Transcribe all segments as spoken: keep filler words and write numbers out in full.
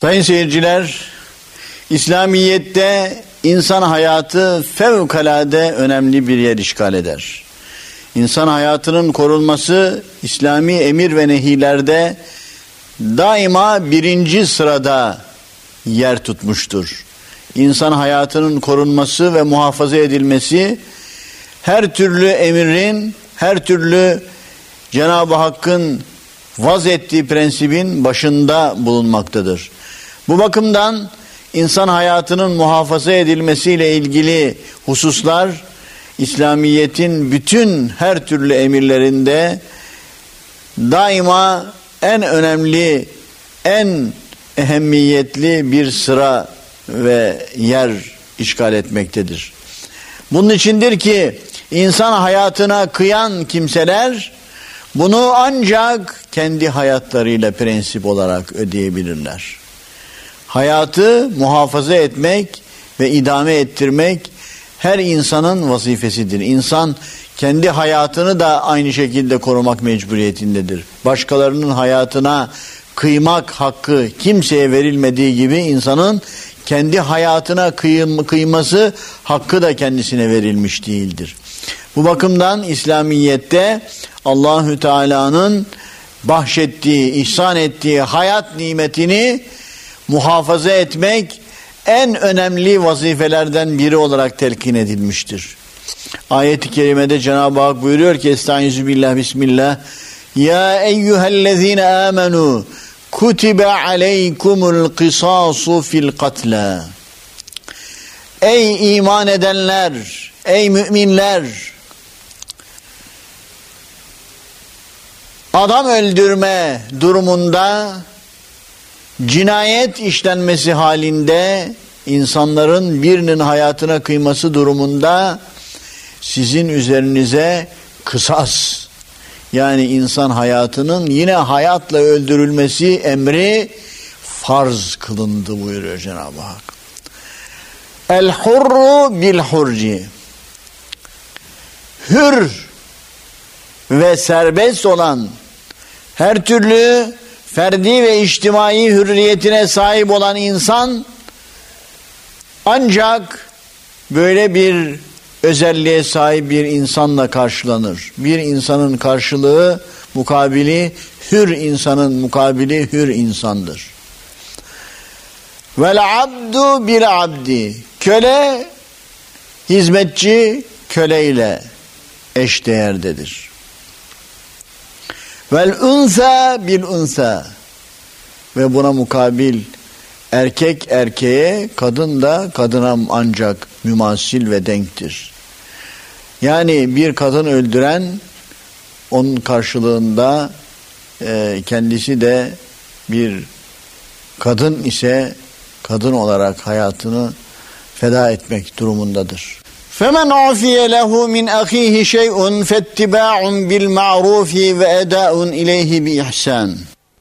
Sayın seyirciler, İslamiyet'te insan hayatı fevkalade önemli bir yer işgal eder. İnsan hayatının korunması İslami emir ve nehilerde daima birinci sırada yer tutmuştur. İnsan hayatının korunması ve muhafaza edilmesi her türlü emirin, her türlü Cenab-ı Hakk'ın vaz ettiği prensibin başında bulunmaktadır. Bu bakımdan insan hayatının muhafaza edilmesiyle ilgili hususlar İslamiyet'in bütün her türlü emirlerinde daima en önemli, en ehemmiyetli bir sıra ve yer işgal etmektedir. Bunun içindir ki insan hayatına kıyan kimseler bunu ancak kendi hayatlarıyla prensip olarak ödeyebilirler. Hayatı muhafaza etmek ve idame ettirmek her insanın vazifesidir. İnsan kendi hayatını da aynı şekilde korumak mecburiyetindedir. Başkalarının hayatına kıymak hakkı kimseye verilmediği gibi insanın kendi hayatına kıym- kıyması hakkı da kendisine verilmiş değildir. Bu bakımdan İslamiyet'te Allahü Teala'nın bahşettiği, ihsan ettiği hayat nimetini muhafaza etmek en önemli vazifelerden biri olarak telkin edilmiştir. Ayet-i kerimede Cenab-ı Hak buyuruyor ki Estaizu billah bismillah Ya eyyühellezine amenu kutibe aleykumul kısasu fil katla Ey iman edenler, ey müminler, adam öldürme durumunda, cinayet işlenmesi halinde, insanların birinin hayatına kıyması durumunda sizin üzerinize kısas, yani insan hayatının yine hayatla öldürülmesi emri farz kılındı buyuruyor Cenab-ı Hak. El hurru bil hurci, hür ve serbest olan, her türlü ferdi ve içtimai hürriyetine sahip olan insan ancak böyle bir özelliğe sahip bir insanla karşılanır. Bir insanın karşılığı, mukabili, hür insanın mukabili hür insandır. Vel abdu bil abdi, köle hizmetçi köleyle eşdeğerdedir. Vel unsa bil unsa, ve buna mukabil erkek erkeğe, kadın da kadına ancak mümasil ve denktir. Yani bir kadın öldüren onun karşılığında e, kendisi de bir kadın ise kadın olarak hayatını feda etmek durumundadır. فَمَنْ عُفِيَ لَهُ مِنْ أَخِيهِ شَيْءٌ فَاتِّبَاعٌ بِالْمَعْرُوفِ وَأَدَاءٌ إِلَيْهِ بِإِحْسَانٍ.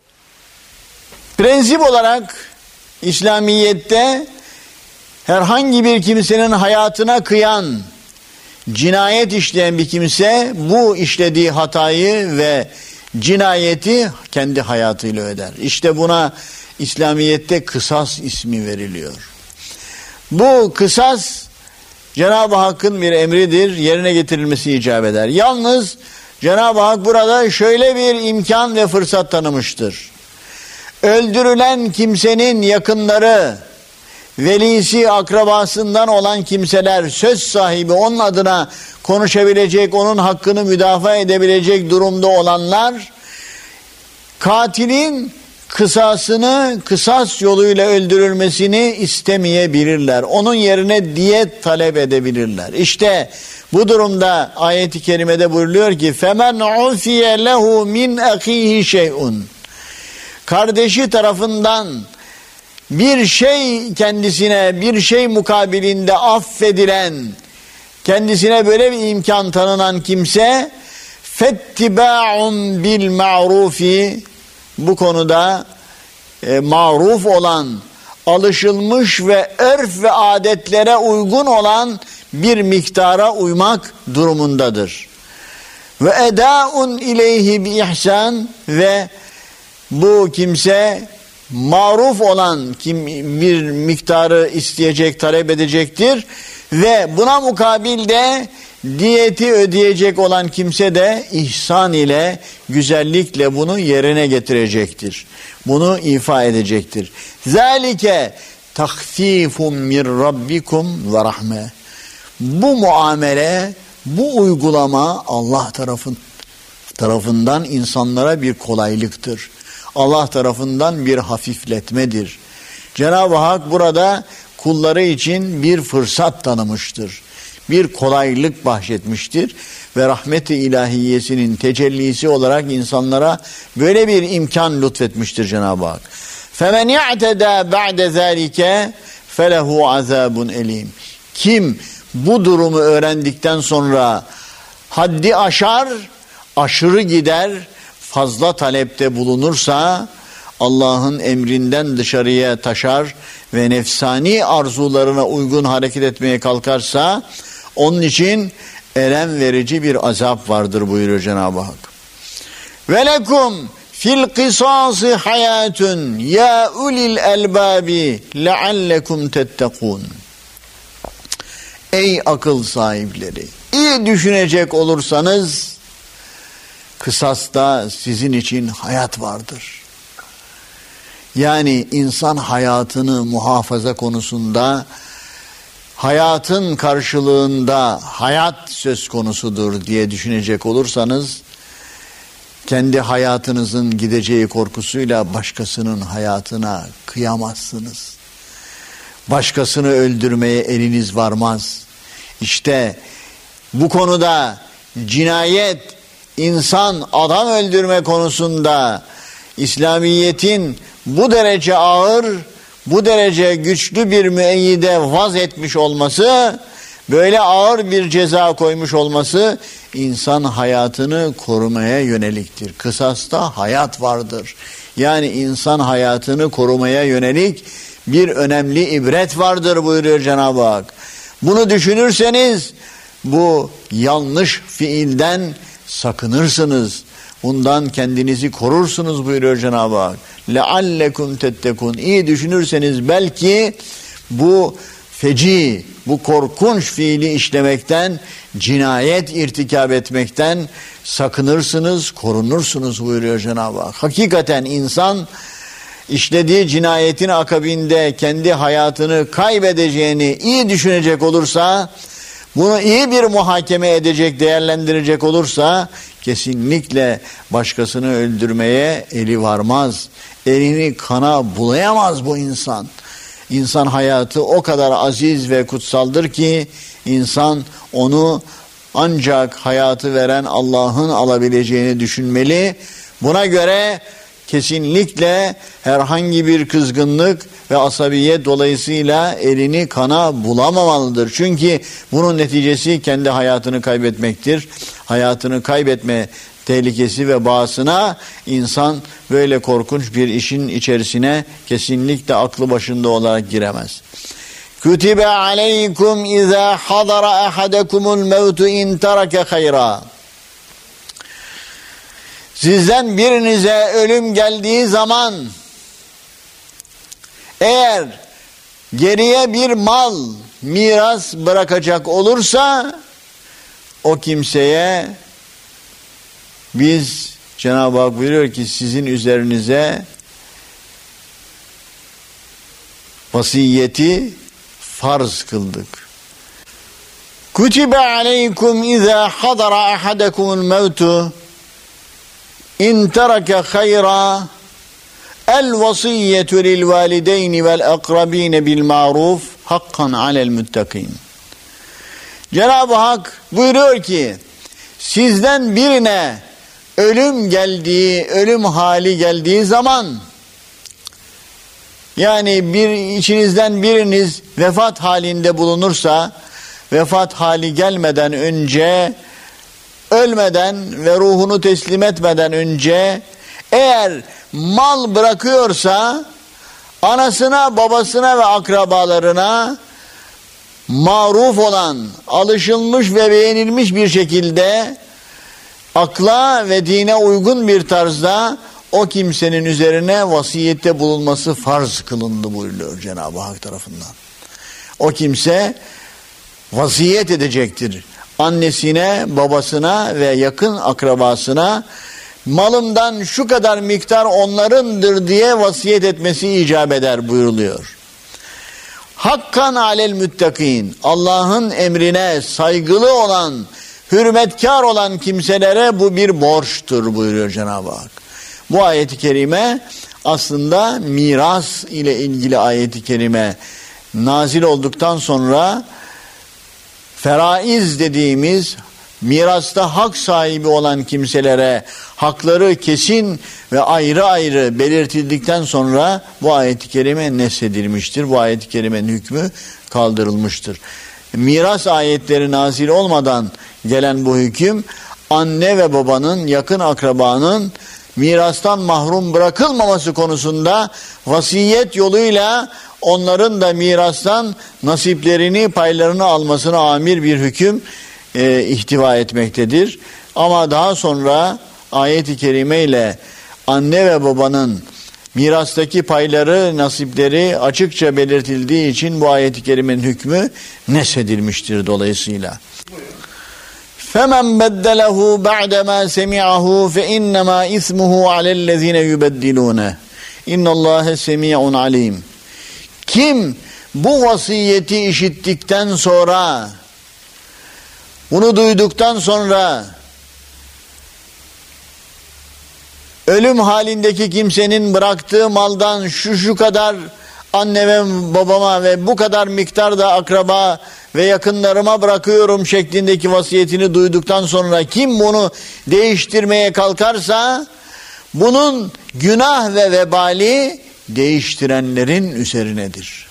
Prensip olarak İslamiyet'te herhangi bir kimsenin hayatına kıyan, cinayet işleyen bir kimse bu işlediği hatayı ve cinayeti kendi hayatıyla öder. İşte buna İslamiyet'te kısas ismi veriliyor. Bu kısas Cenab-ı Hakk'ın bir emridir, yerine getirilmesi icap eder. Yalnız Cenab-ı Hak burada şöyle bir imkan ve fırsat tanımıştır. Öldürülen kimsenin yakınları, velisi, akrabasından olan kimseler, söz sahibi, onun adına konuşabilecek, onun hakkını müdafaa edebilecek durumda olanlar, katilin kısasını, kısas yoluyla öldürülmesini istemeyebilirler. Onun yerine diyet talep edebilirler. İşte bu durumda ayet-i kerimede buyuruluyor ki فَمَنْ عُفِيَ لَهُ مِنْ أَخِيهِ شَيْءٌ, kardeşi tarafından bir şey kendisine, bir şey mukabilinde affedilen, kendisine böyle bir imkan tanınan kimse فَاتِّبَاعٌ بِالْمَعْرُوفِ, bu konuda e, maruf olan, alışılmış ve örf ve adetlere uygun olan bir miktara uymak durumundadır. Ve edaun ileyhi bi ihsan, ve bu kimse maruf olan kim bir miktarı isteyecek, talep edecektir ve buna mukabil de diyeti ödeyecek olan kimse de ihsan ile, güzellikle bunu yerine getirecektir. Bunu ifa edecektir. Zalike tahfifun min rabbikum ve rahme. Bu muamele, bu uygulama Allah tarafın, tarafından insanlara bir kolaylıktır. Allah tarafından bir hafifletmedir. Cenab-ı Hak burada kulları için bir fırsat tanımıştır. Bir kolaylık bahşetmiştir ve rahmet-i ilahiyesinin tecellisi olarak insanlara böyle bir imkan lütfetmiştir Cenab-ı Hak. فَمَنْ يَعْتَدَى بَعْدَ ذَٰلِكَ فَلَهُ عَذَابٌ elim. Kim bu durumu öğrendikten sonra haddi aşar, aşırı gider, fazla talepte bulunursa, Allah'ın emrinden dışarıya taşar ve nefsani arzularına uygun hareket etmeye kalkarsa, onun için elem verici bir azap vardır buyuruyor Cenab-ı Hak. Ve lekum fil kısası hayatun ya ulil elbabi leallekum tettekun. Ey akıl sahipleri, iyi düşünecek olursanız kısasta sizin için hayat vardır. Yani insan hayatını muhafaza konusunda, hayatın karşılığında hayat söz konusudur diye düşünecek olursanız, kendi hayatınızın gideceği korkusuyla başkasının hayatına kıyamazsınız. Başkasını öldürmeye eliniz varmaz. İşte bu konuda cinayet, insan, adam öldürme konusunda İslamiyet'in bu derece ağır, bu derece güçlü bir müeyyide vaz etmiş olması, böyle ağır bir ceza koymuş olması insan hayatını korumaya yöneliktir. Kısasta hayat vardır. Yani insan hayatını korumaya yönelik bir önemli ibret vardır buyuruyor Cenab-ı Hak. Bunu düşünürseniz bu yanlış fiilden sakınırsınız. Bundan kendinizi korursunuz buyuruyor Cenab-ı Hak. leallekum tettekun. İyi düşünürseniz belki bu feci, bu korkunç fiili işlemekten, cinayet irtikab etmekten sakınırsınız, korunursunuz buyuruyor Cenab-ı Hak. Hakikaten insan işlediği cinayetin akabinde kendi hayatını kaybedeceğini iyi düşünecek olursa, bunu iyi bir muhakeme edecek, değerlendirecek olursa kesinlikle başkasını öldürmeye eli varmaz. Elini kana bulayamaz bu insan. İnsan hayatı o kadar aziz ve kutsaldır ki insan onu ancak hayatı veren Allah'ın alabileceğini düşünmeli. Buna göre kesinlikle herhangi bir kızgınlık ve asabiyet dolayısıyla elini kana bulamamalıdır. Çünkü bunun neticesi kendi hayatını kaybetmektir. Hayatını kaybetme tehlikesi ve bağısına insan böyle korkunç bir işin içerisine kesinlikle aklı başında olarak giremez. Kutibe aleykum izâ hadara ahadekumul mevtu in tereke hayra. Sizden birinize ölüm geldiği zaman eğer geriye bir mal, miras bırakacak olursa o kimseye biz, Cenab-ı Hak buyuruyor ki sizin üzerinize vasiyeti farz kıldık. Kutibe aleykum izâ hadara ahadekumul mevtu İn tereke hayra el vasiyyetu lil valideyni vel akrabine bil maruf hakkan alel muttakin. Cenab-ı Hak buyuruyor ki sizden birine ölüm geldiği, ölüm hali geldiği zaman, yani bir içinizden biriniz vefat halinde bulunursa, vefat hali gelmeden önce, ölmeden ve ruhunu teslim etmeden önce eğer mal bırakıyorsa anasına, babasına ve akrabalarına maruf olan, alışılmış ve beğenilmiş bir şekilde akla ve dine uygun bir tarzda o kimsenin üzerine vasiyette bulunması farz kılındı buyuruyor Cenab-ı Hak tarafından. O kimse vasiyet edecektir. Annesine, babasına ve yakın akrabasına malımdan şu kadar miktar onlarındır diye vasiyet etmesi icap eder buyuruluyor. Hakkan alel müttakin, Allah'ın emrine saygılı olan, hürmetkar olan kimselere bu bir borçtur buyuruyor Cenab-ı Hak. Bu ayet-i kerime aslında miras ile ilgili ayet-i kerime nazil olduktan sonra feraiz dediğimiz mirasta hak sahibi olan kimselere hakları kesin ve ayrı ayrı belirtildikten sonra bu ayet-i kerime nesedilmiştir. Bu ayet-i kerimenin hükmü kaldırılmıştır. Miras ayetleri nazil olmadan gelen bu hüküm, anne ve babanın, yakın akrabanın mirastan mahrum bırakılmaması konusunda vasiyet yoluyla onların da mirastan nasiplerini, paylarını almasına amir bir hüküm e, ihtiva etmektedir. Ama daha sonra ayet-i kerime ile anne ve babanın mirastaki payları, nasipleri açıkça belirtildiği için bu ayet-i kerimenin hükmü nesedilmiştir dolayısıyla. فَمَنْ بَدَّلَهُ بَعْدَمَا سَمِعَهُ فَاِنَّمَا اِثْمُهُ عَلَى الَّذ۪ينَ يُبَدِّلُونَ اِنَّ اللّٰهَ سَمِيعٌ عَلِيمٌ. Kim bu vasiyeti işittikten sonra, bunu duyduktan sonra ölüm halindeki kimsenin bıraktığı maldan şu şu kadar anne ve babama ve bu kadar miktarda akraba ve yakınlarıma bırakıyorum şeklindeki vasiyetini duyduktan sonra kim bunu değiştirmeye kalkarsa bunun günah ve vebali değiştirenlerin üzerinedir.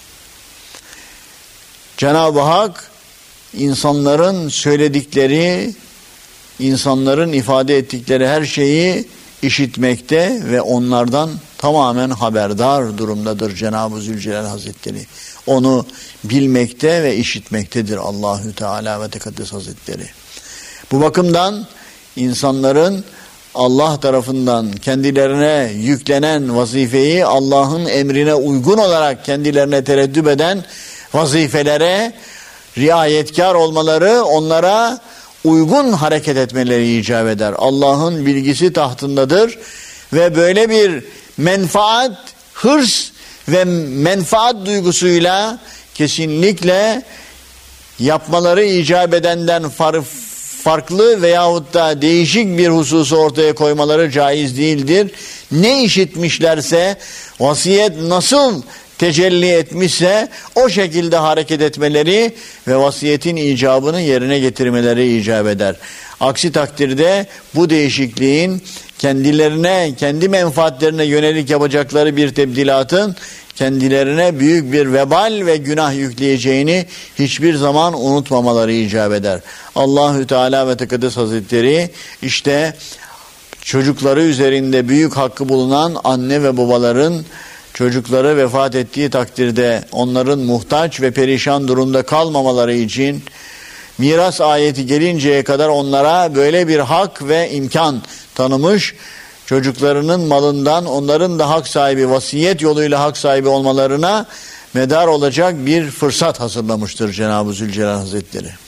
Cenab-ı Hak insanların söyledikleri, insanların ifade ettikleri her şeyi işitmekte ve onlardan tamamen haberdar durumdadır Cenab-ı Zülcelal Hazretleri. Onu bilmekte ve işitmektedir Allahü Teala ve Tekaddes Hazretleri. Bu bakımdan insanların Allah tarafından kendilerine yüklenen vazifeyi Allah'ın emrine uygun olarak kendilerine tereddüt eden vazifelere riayetkar olmaları, onlara uygun hareket etmeleri icap eder. Allah'ın bilgisi tahtındadır ve böyle bir menfaat, hırs ve menfaat duygusuyla kesinlikle yapmaları icap edenden far, farklı veyahut da değişik bir hususu ortaya koymaları caiz değildir. Ne işitmişlerse, vasiyet nasıl tecelli etmişse o şekilde hareket etmeleri ve vasiyetin icabını yerine getirmeleri icap eder. Aksi takdirde bu değişikliğin kendilerine, kendi menfaatlerine yönelik yapacakları bir tebdilatın kendilerine büyük bir vebal ve günah yükleyeceğini hiçbir zaman unutmamaları icap eder. Allahü Teala ve Tekaddes Hazretleri işte çocukları üzerinde büyük hakkı bulunan anne ve babaların çocukları vefat ettiği takdirde onların muhtaç ve perişan durumda kalmamaları için miras ayeti gelinceye kadar onlara böyle bir hak ve imkan tanımış, çocuklarının malından onların da hak sahibi, vasiyet yoluyla hak sahibi olmalarına medar olacak bir fırsat hazırlamıştır Cenab-ı Zülcelal Hazretleri.